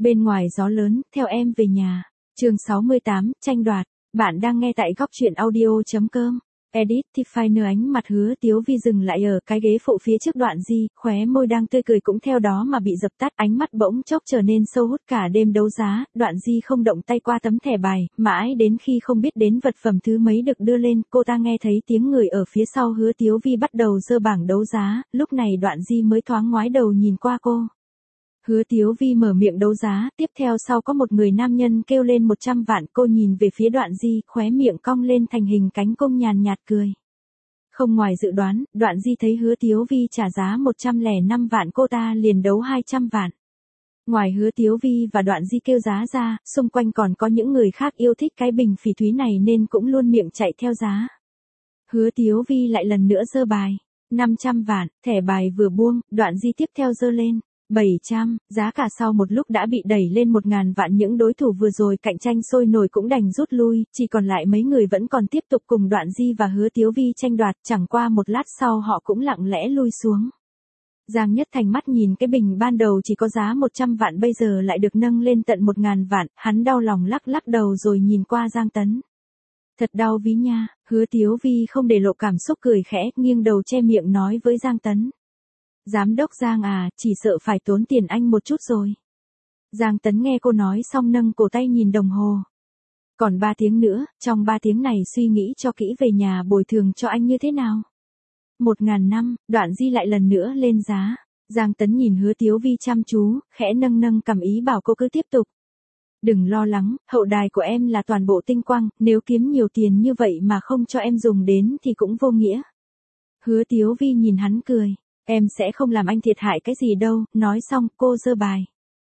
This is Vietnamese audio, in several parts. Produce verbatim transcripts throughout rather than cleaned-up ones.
Bên ngoài gió lớn, theo em về nhà. Chương sáu mươi tám, tranh đoạt. Bạn đang nghe tại góc truyện audio chấm com. Edit Tiffany. Ánh mặt Hứa Tiếu Vi dừng lại ở cái ghế phụ phía trước Đoạn Di, khóe môi đang tươi cười cũng theo đó mà bị dập tắt, ánh mắt bỗng chốc trở nên sâu hút. Cả đêm đấu giá, Đoạn Di không động tay qua tấm thẻ bài, mãi đến khi không biết đến vật phẩm thứ mấy được đưa lên, cô ta nghe thấy tiếng người ở phía sau Hứa Tiếu Vi bắt đầu giơ bảng đấu giá, lúc này Đoạn Di mới thoáng ngoái đầu nhìn qua cô. Hứa Tiếu Vi mở miệng đấu giá, tiếp theo sau có một người nam nhân kêu lên một trăm vạn, cô nhìn về phía Đoạn Di, khóe miệng cong lên thành hình cánh cung nhàn nhạt cười. Không ngoài dự đoán, Đoạn Di thấy Hứa Tiếu Vi trả giá một trăm lẻ năm vạn, cô ta liền đấu hai trăm vạn. Ngoài Hứa Tiếu Vi và Đoạn Di kêu giá ra, xung quanh còn có những người khác yêu thích cái bình phỉ thúy này nên cũng luôn miệng chạy theo giá. Hứa Tiếu Vi lại lần nữa giơ bài, năm trăm vạn, thẻ bài vừa buông, Đoạn Di tiếp theo giơ lên. bảy trăm, giá cả sau một lúc đã bị đẩy lên một ngàn vạn, những đối thủ vừa rồi cạnh tranh sôi nổi cũng đành rút lui, chỉ còn lại mấy người vẫn còn tiếp tục cùng Đoạn Di và Hứa Tiếu Vi tranh đoạt, chẳng qua một lát sau họ cũng lặng lẽ lui xuống. Giang Nhất Thành mắt nhìn cái bình ban đầu chỉ có giá một trăm vạn bây giờ lại được nâng lên tận một ngàn vạn, hắn đau lòng lắc lắc đầu rồi nhìn qua Giang Tấn. Thật đau ví nha, Hứa Tiếu Vi không để lộ cảm xúc cười khẽ, nghiêng đầu che miệng nói với Giang Tấn. Giám đốc Giang à, chỉ sợ phải tốn tiền anh một chút rồi. Giang Tấn nghe cô nói xong nâng cổ tay nhìn đồng hồ. Còn ba tiếng nữa, trong ba tiếng này suy nghĩ cho kỹ về nhà bồi thường cho anh như thế nào. Một ngàn năm, Đoạn Di lại lần nữa lên giá. Giang Tấn nhìn Hứa Tiếu Vi chăm chú, khẽ nâng nâng cầm ý bảo cô cứ tiếp tục. Đừng lo lắng, hậu đài của em là toàn bộ tinh quang, nếu kiếm nhiều tiền như vậy mà không cho em dùng đến thì cũng vô nghĩa. Hứa Tiếu Vi nhìn hắn cười. Em sẽ không làm anh thiệt hại cái gì đâu, nói xong cô giơ bài.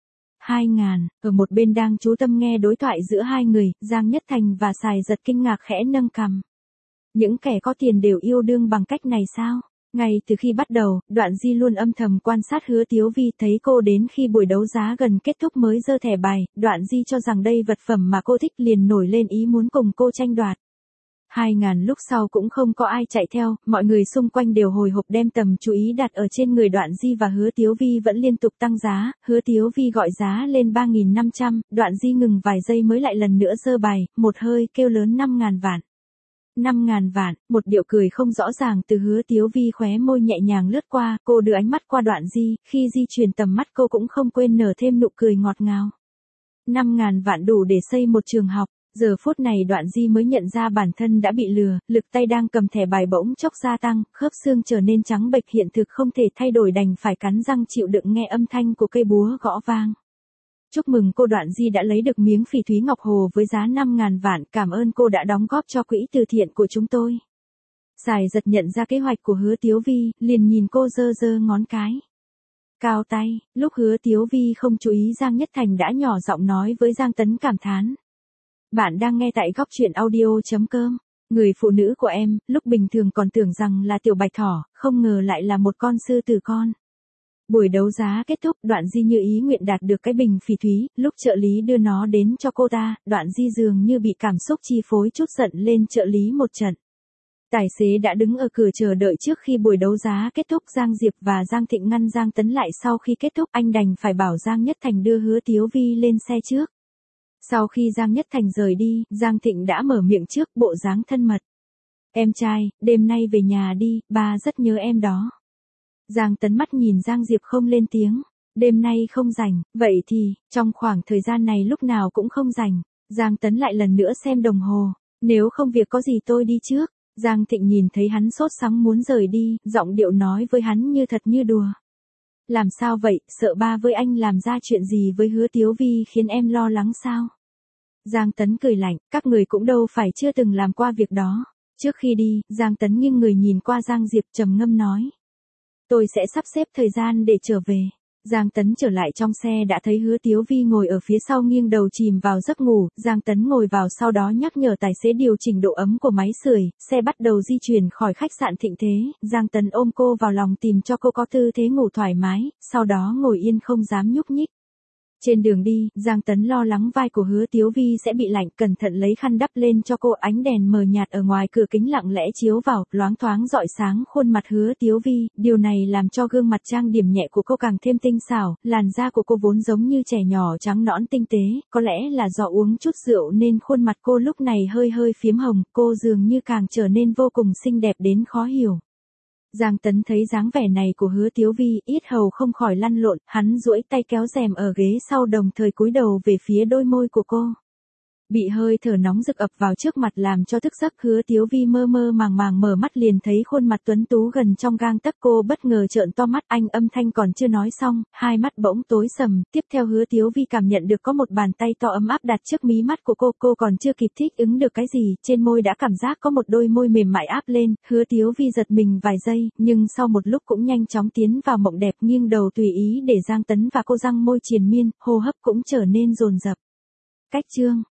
Hai ngàn, ở một bên đang chú tâm nghe đối thoại giữa hai người, Giang Nhất Thành và Sài Giật kinh ngạc khẽ nâng cằm. Những kẻ có tiền đều yêu đương bằng cách này sao? Ngay từ khi bắt đầu, Đoạn Di luôn âm thầm quan sát Hứa Tiếu Vi, thấy cô đến khi buổi đấu giá gần kết thúc mới giơ thẻ bài, Đoạn Di cho rằng đây vật phẩm mà cô thích liền nổi lên ý muốn cùng cô tranh đoạt. Hai ngàn lúc sau cũng không có ai chạy theo, mọi người xung quanh đều hồi hộp đem tầm chú ý đặt ở trên người Đoạn Di và Hứa Tiếu Vi vẫn liên tục tăng giá, Hứa Tiếu Vi gọi giá lên ba nghìn năm trăm, Đoạn Di ngừng vài giây mới lại lần nữa giơ bài, một hơi kêu lớn năm ngàn vạn. năm ngàn vạn, một điệu cười không rõ ràng từ Hứa Tiếu Vi khóe môi nhẹ nhàng lướt qua, cô đưa ánh mắt qua Đoạn Di, khi di chuyển tầm mắt cô cũng không quên nở thêm nụ cười ngọt ngào. năm ngàn vạn đủ để xây một trường học. Giờ phút này Đoạn Di mới nhận ra bản thân đã bị lừa, lực tay đang cầm thẻ bài bỗng chốc gia tăng, khớp xương trở nên trắng bệch, hiện thực không thể thay đổi đành phải cắn răng chịu đựng nghe âm thanh của cây búa gõ vang. Chúc mừng cô, Đoạn Di đã lấy được miếng phỉ thúy ngọc hồ với giá năm ngàn vạn, cảm ơn cô đã đóng góp cho quỹ từ thiện của chúng tôi. Sài Giật nhận ra kế hoạch của Hứa Tiếu Vi, liền nhìn cô giơ giơ ngón cái. Cao tay, lúc Hứa Tiếu Vi không chú ý Giang Nhất Thành đã nhỏ giọng nói với Giang Tấn cảm thán. Bạn đang nghe tại góc truyện audio chấm com. Người phụ nữ của em, lúc bình thường còn tưởng rằng là tiểu bạch thỏ, không ngờ lại là một con sư tử con. Buổi đấu giá kết thúc, Đoạn Di như ý nguyện đạt được cái bình phỉ thúy, lúc trợ lý đưa nó đến cho cô ta, Đoạn Di dường như bị cảm xúc chi phối chút giận lên trợ lý một trận. Tài xế đã đứng ở cửa chờ đợi trước khi buổi đấu giá kết thúc, Giang Diệp và Giang Thịnh ngăn Giang Tấn lại, sau khi kết thúc anh đành phải bảo Giang Nhất Thành đưa Hứa Tiếu Vi lên xe trước. Sau khi Giang Nhất Thành rời đi, Giang Thịnh đã mở miệng trước, bộ dáng thân mật. Em trai, đêm nay về nhà đi, ba rất nhớ em đó. Giang Tấn mắt nhìn Giang Diệp không lên tiếng. Đêm nay không rảnh, vậy thì, trong khoảng thời gian này lúc nào cũng không rảnh. Giang Tấn lại lần nữa xem đồng hồ. Nếu không việc có gì tôi đi trước. Giang Thịnh nhìn thấy hắn sốt sắng muốn rời đi, giọng điệu nói với hắn như thật như đùa. Làm sao vậy, sợ ba với anh làm ra chuyện gì với Hứa Tiếu Vi khiến em lo lắng sao? Giang Tấn cười lạnh, các người cũng đâu phải chưa từng làm qua việc đó. Trước khi đi, Giang Tấn nghiêng người nhìn qua Giang Diệp trầm ngâm nói. Tôi sẽ sắp xếp thời gian để trở về. Giang Tấn trở lại trong xe đã thấy Hứa Tiếu Vi ngồi ở phía sau nghiêng đầu chìm vào giấc ngủ, Giang Tấn ngồi vào sau đó nhắc nhở tài xế điều chỉnh độ ấm của máy sưởi, xe bắt đầu di chuyển khỏi khách sạn Thịnh Thế, Giang Tấn ôm cô vào lòng tìm cho cô có tư thế ngủ thoải mái, sau đó ngồi yên không dám nhúc nhích. Trên đường đi, Giang Tấn lo lắng vai của Hứa Tiếu Vi sẽ bị lạnh, cẩn thận lấy khăn đắp lên cho cô. Ánh đèn mờ nhạt ở ngoài cửa kính lặng lẽ chiếu vào, loáng thoáng rọi sáng khuôn mặt Hứa Tiếu Vi, điều này làm cho gương mặt trang điểm nhẹ của cô càng thêm tinh xảo, làn da của cô vốn giống như trẻ nhỏ trắng nõn tinh tế, có lẽ là do uống chút rượu nên khuôn mặt cô lúc này hơi hơi phiếm hồng, cô dường như càng trở nên vô cùng xinh đẹp đến khó hiểu. Giang Tấn thấy dáng vẻ này của Hứa Tiếu Vi, yết hầu không khỏi lăn lộn, hắn duỗi tay kéo rèm ở ghế sau đồng thời cúi đầu về phía đôi môi của cô. Bị hơi thở nóng rực ập vào trước mặt làm cho thức giấc, Hứa Tiếu Vi mơ mơ màng màng mở mắt liền thấy khuôn mặt tuấn tú gần trong gang tấc. Cô bất ngờ trợn to mắt, anh âm thanh còn chưa nói xong, hai mắt bỗng tối sầm, tiếp theo Hứa Tiếu Vi cảm nhận được có một bàn tay to ấm áp đặt trước mí mắt của cô, cô còn chưa kịp thích ứng được cái gì, trên môi đã cảm giác có một đôi môi mềm mại áp lên. Hứa Tiếu Vi giật mình vài giây, nhưng sau một lúc cũng nhanh chóng tiến vào mộng đẹp, nghiêng đầu tùy ý để Giang Tấn và cô răng môi triền miên, hô hấp cũng trở nên dồn dập. Cách chương